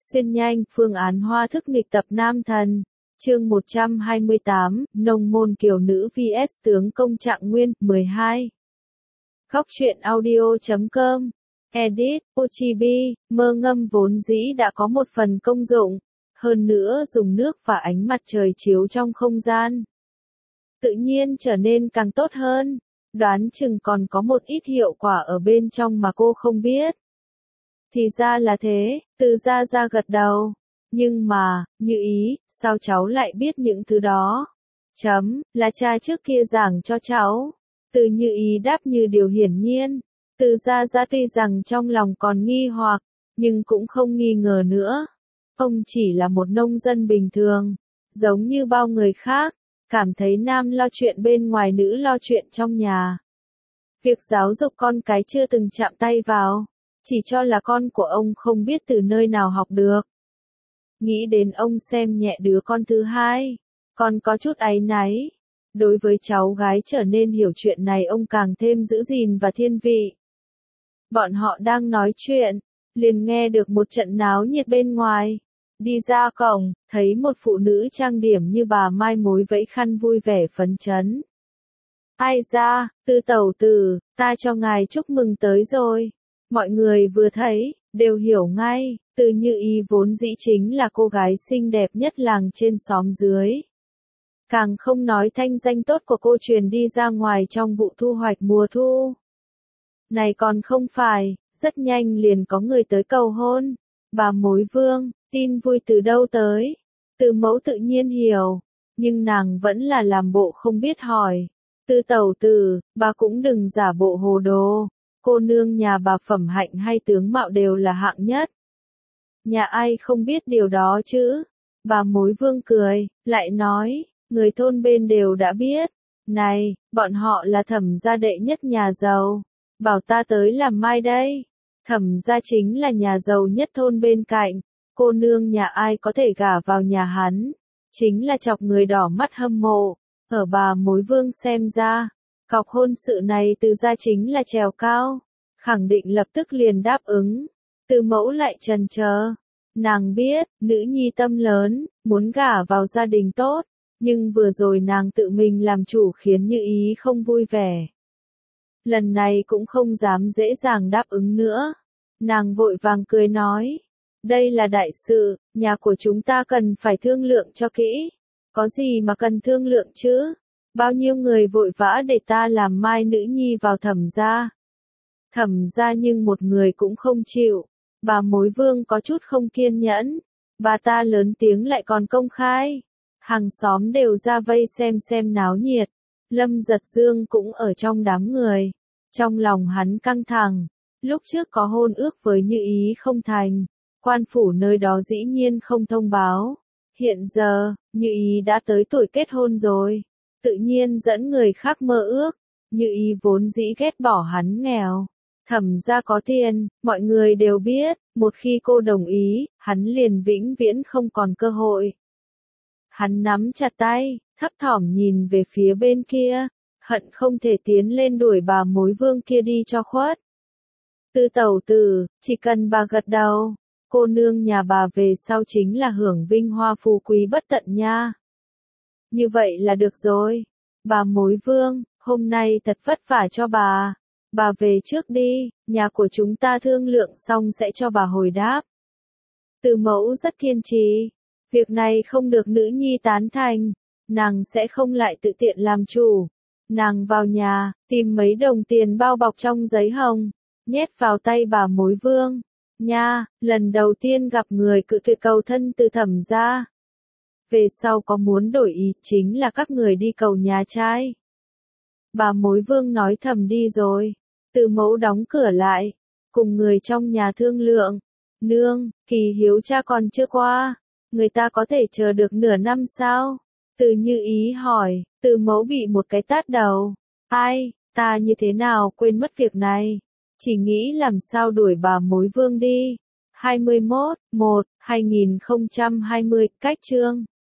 Xuyên nhanh, phương án hoa thức nghịch tập nam thần. Chương 128, nông môn kiều nữ vs tướng công Trạng Nguyên, 12. Góc truyện audio.com. Edit, Ochibi, mơ ngâm vốn dĩ đã có một phần công dụng. Hơn nữa dùng nước và ánh mặt trời chiếu trong không gian, tự nhiên trở nên càng tốt hơn. Đoán chừng còn có một ít hiệu quả ở bên trong mà cô không biết. Thì ra là thế, Từ Gia Gia gật đầu. Nhưng mà, Như Ý, sao cháu lại biết những thứ đó? Là cha trước kia giảng cho cháu. Từ Như Ý đáp như điều hiển nhiên. Từ Gia Gia tuy rằng trong lòng còn nghi hoặc, nhưng cũng không nghi ngờ nữa. Ông chỉ là một nông dân bình thường, giống như bao người khác, cảm thấy nam lo chuyện bên ngoài nữ lo chuyện trong nhà. Việc giáo dục con cái chưa từng chạm tay vào, chỉ cho là con của ông không biết từ nơi nào học được. Nghĩ đến ông xem nhẹ đứa con thứ hai, còn có chút áy náy. Đối với cháu gái trở nên hiểu chuyện này ông càng thêm giữ gìn và thiên vị. Bọn họ đang nói chuyện, liền nghe được một trận náo nhiệt bên ngoài. Đi ra cổng, thấy một phụ nữ trang điểm như bà Mai mối vẫy khăn vui vẻ phấn chấn. Ai ra, Tư tẩu tử, ta cho ngài chúc mừng tới rồi. Mọi người vừa thấy, đều hiểu ngay, Từ Như Ý vốn dĩ chính là cô gái xinh đẹp nhất làng trên xóm dưới. Càng không nói thanh danh tốt của cô truyền đi ra ngoài trong vụ thu hoạch mùa thu. Này còn không phải, rất nhanh liền có người tới cầu hôn. Bà Mối Vương, tin vui từ đâu tới? Từ Mẫu tự nhiên hiểu, nhưng nàng vẫn là làm bộ không biết hỏi. Tư tẩu tử, bà cũng đừng giả bộ hồ đồ. Cô nương nhà bà phẩm hạnh hay tướng mạo đều là hạng nhất. Nhà ai không biết điều đó chứ? Bà Mối Vương cười, lại nói, người thôn bên đều đã biết. Này, bọn họ là Thẩm gia đệ nhất nhà giàu. Bảo ta tới làm mai đây. Thẩm gia chính là nhà giàu nhất thôn bên cạnh. Cô nương nhà ai có thể gả vào nhà hắn, chính là chọc người đỏ mắt hâm mộ. Ở bà Mối Vương xem ra, cọc hôn sự này Từ gia chính là trèo cao, khẳng định lập tức liền đáp ứng. Từ Mẫu lại chần chờ. Nàng biết, nữ nhi tâm lớn, muốn gả vào gia đình tốt, nhưng vừa rồi nàng tự mình làm chủ khiến Như Ý không vui vẻ. Lần này cũng không dám dễ dàng đáp ứng nữa. Nàng vội vàng cười nói, đây là đại sự, nhà của chúng ta cần phải thương lượng cho kỹ. Có gì mà cần thương lượng chứ? Bao nhiêu người vội vã để ta làm mai nữ nhi vào Thẩm gia. Thẩm gia nhưng một người cũng không chịu. Bà Mối Vương có chút không kiên nhẫn. Bà ta lớn tiếng lại còn công khai. Hàng xóm đều ra vây xem náo nhiệt. Lâm Giật Dương cũng ở trong đám người. Trong lòng hắn căng thẳng. Lúc trước có hôn ước với Như Ý không thành. Quan phủ nơi đó dĩ nhiên không thông báo. Hiện giờ, Như Ý đã tới tuổi kết hôn rồi. Tự nhiên dẫn người khác mơ ước. Như Ý vốn dĩ ghét bỏ hắn nghèo. Thẩm gia có tiền, mọi người đều biết, một khi cô đồng ý, hắn liền vĩnh viễn không còn cơ hội. Hắn nắm chặt tay, thấp thỏm nhìn về phía bên kia, hận không thể tiến lên đuổi bà Mối Vương kia đi cho khuất. Tư tẩu tử, chỉ cần bà gật đầu, cô nương nhà bà về sau chính là hưởng vinh hoa phú quý bất tận nha. Như vậy là được rồi. Bà Mối Vương, hôm nay thật vất vả cho bà. Bà về trước đi, nhà của chúng ta thương lượng xong sẽ cho bà hồi đáp. Từ Mẫu rất kiên trì. Việc này không được nữ nhi tán thành. Nàng sẽ không lại tự tiện làm chủ. Nàng vào nhà, tìm mấy đồng tiền bao bọc trong giấy hồng, nhét vào tay bà Mối Vương. Nha, lần đầu tiên gặp người cự tuyệt cầu thân từ Thẩm gia. Về sau có muốn đổi ý chính là các người đi cầu nhà trai. Bà Mối Vương nói thầm đi rồi. Từ Mẫu đóng cửa lại, cùng người trong nhà thương lượng. Nương, kỳ hiếu cha còn chưa qua, người ta có thể chờ được nửa năm sao? Từ Như Ý hỏi. Từ Mẫu bị một cái tát đầu. Ai, ta như thế nào quên mất việc này? Chỉ nghĩ làm sao đuổi bà Mối Vương đi. 21/1/2020, cách chương